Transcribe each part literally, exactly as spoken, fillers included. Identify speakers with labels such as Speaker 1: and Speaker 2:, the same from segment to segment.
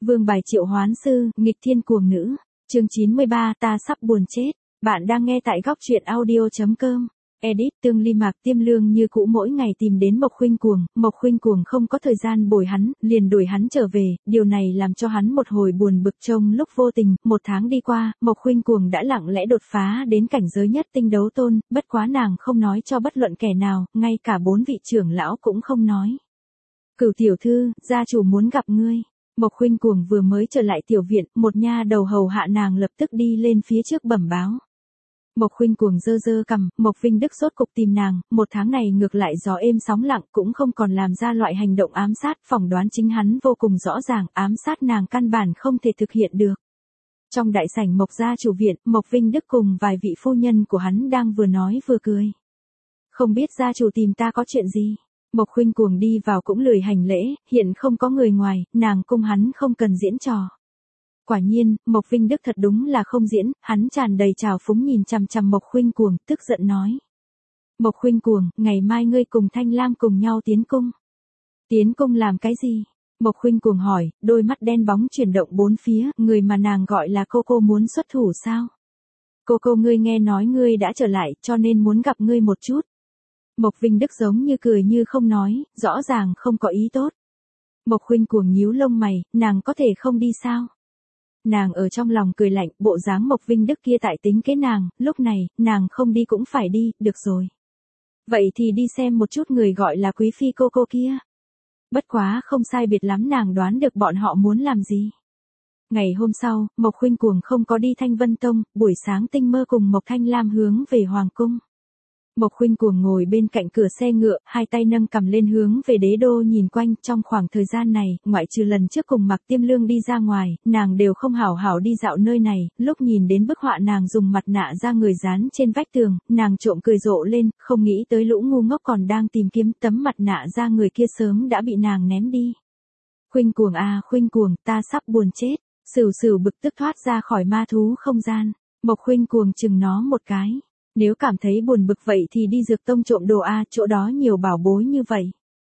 Speaker 1: Vương bài triệu hoán sư, nghịch thiên cuồng nữ. Chương chín mươi ba, ta sắp buồn chết. Bạn đang nghe tại góc truyện audio chấm com. Edit Tương Ly Mạc Tiêm Lương như cũ mỗi ngày tìm đến Mộc Khuynh Cuồng, Mộc Khuynh Cuồng không có thời gian bồi hắn, liền đuổi hắn trở về, điều này làm cho hắn một hồi buồn bực trông lúc vô tình, một tháng đi qua, Mộc Khuynh Cuồng đã lặng lẽ đột phá đến cảnh giới nhất tinh đấu tôn, bất quá nàng không nói cho bất luận kẻ nào, ngay cả bốn vị trưởng lão cũng không nói. Cửu tiểu thư, gia chủ muốn gặp ngươi. Mộc Khuynh Cuồng vừa mới trở lại tiểu viện, một nha đầu hầu hạ nàng lập tức đi lên phía trước bẩm báo. Mộc Khuynh Cuồng giơ giơ cằm, Mộc Vinh Đức sốt cục tìm nàng, một tháng này ngược lại gió êm sóng lặng cũng không còn làm ra loại hành động ám sát, phỏng đoán chính hắn vô cùng rõ ràng, ám sát nàng căn bản không thể thực hiện được. Trong đại sảnh Mộc gia chủ viện, Mộc Vinh Đức cùng vài vị phu nhân của hắn đang vừa nói vừa cười. Không biết gia chủ tìm ta có chuyện gì? Mộc Khuynh Cuồng đi vào cũng lười hành lễ, hiện không có người ngoài, nàng cung hắn không cần diễn trò. Quả nhiên, Mộc Vinh Đức thật đúng là không diễn, hắn tràn đầy trào phúng nhìn chằm chằm Mộc Khuynh Cuồng, tức giận nói. Mộc Khuynh Cuồng, ngày mai ngươi cùng Thanh Lam cùng nhau tiến cung. Tiến cung làm cái gì? Mộc Khuynh Cuồng hỏi, đôi mắt đen bóng chuyển động bốn phía, người mà nàng gọi là cô cô muốn xuất thủ sao? Cô cô ngươi nghe nói ngươi đã trở lại, cho nên muốn gặp ngươi một chút. Mộc Vinh Đức giống như cười như không nói, rõ ràng không có ý tốt. Mộc Khuynh Cuồng nhíu lông mày, nàng có thể không đi sao? Nàng ở trong lòng cười lạnh, bộ dáng Mộc Vinh Đức kia tại tính kế nàng, lúc này, nàng không đi cũng phải đi, được rồi. Vậy thì đi xem một chút người gọi là quý phi cô cô kia. Bất quá không sai biệt lắm nàng đoán được bọn họ muốn làm gì. Ngày hôm sau, Mộc Khuynh Cuồng không có đi Thanh Vân Tông, buổi sáng tinh mơ cùng Mộc Thanh Lam hướng về Hoàng Cung. Mộc Khuynh Cuồng ngồi bên cạnh cửa xe ngựa, hai tay nâng cầm lên hướng về đế đô nhìn quanh, trong khoảng thời gian này, ngoại trừ lần trước cùng Mạc Tiêm Lương đi ra ngoài, nàng đều không hảo hảo đi dạo nơi này, lúc nhìn đến bức họa nàng dùng mặt nạ ra người dán trên vách tường, nàng trộm cười rộ lên, không nghĩ tới lũ ngu ngốc còn đang tìm kiếm tấm mặt nạ ra người kia sớm đã bị nàng ném đi. Khuynh Cuồng à Khuynh Cuồng, ta sắp buồn chết, sửu sửu bực tức thoát ra khỏi ma thú không gian, Mộc Khuynh Cuồng chừng nó một cái. Nếu cảm thấy buồn bực vậy thì đi Dược Tông trộm đồ a, chỗ đó nhiều bảo bối như vậy.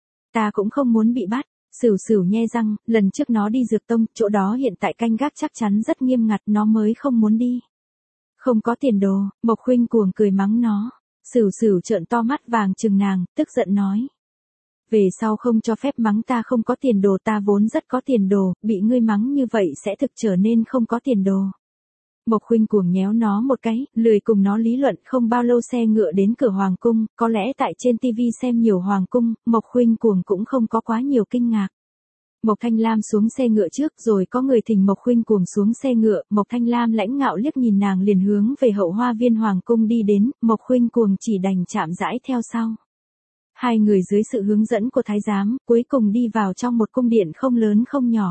Speaker 1: Ta cũng không muốn bị bắt, sửu sửu nhe răng, lần trước nó đi Dược Tông, chỗ đó hiện tại canh gác chắc chắn rất nghiêm ngặt, nó mới không muốn đi. Không có tiền đồ, Mộc Khuynh Cuồng cười mắng nó, sửu sửu trợn to mắt vàng chừng nàng, tức giận nói. Về sau không cho phép mắng ta không có tiền đồ, ta vốn rất có tiền đồ, bị ngươi mắng như vậy sẽ thực trở nên không có tiền đồ. Mộc Khuynh Cuồng nhéo nó một cái, lười cùng nó lý luận, không bao lâu xe ngựa đến cửa Hoàng Cung, có lẽ tại trên tivi xem nhiều Hoàng Cung, Mộc Khuynh Cuồng cũng không có quá nhiều kinh ngạc. Mộc Thanh Lam xuống xe ngựa trước rồi có người thỉnh Mộc Khuynh Cuồng xuống xe ngựa, Mộc Thanh Lam lãnh ngạo liếc nhìn nàng liền hướng về hậu hoa viên Hoàng Cung đi đến, Mộc Khuynh Cuồng chỉ đành chạm rãi theo sau. Hai người dưới sự hướng dẫn của thái giám, cuối cùng đi vào trong một cung điện không lớn không nhỏ.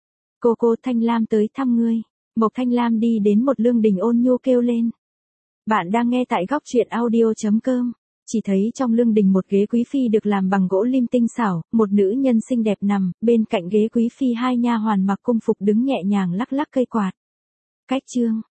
Speaker 1: Cô cô Thanh Lam tới thăm ngươi. Mộc Thanh Lam đi đến một lương đình ôn nhu kêu lên. Bạn đang nghe tại góc truyện audio chấm com. Chỉ thấy trong lương đình một ghế quý phi được làm bằng gỗ lim tinh xảo, một nữ nhân xinh đẹp nằm, bên cạnh ghế quý phi hai nha hoàn mặc cung phục đứng nhẹ nhàng lắc lắc cây quạt. Cách chương,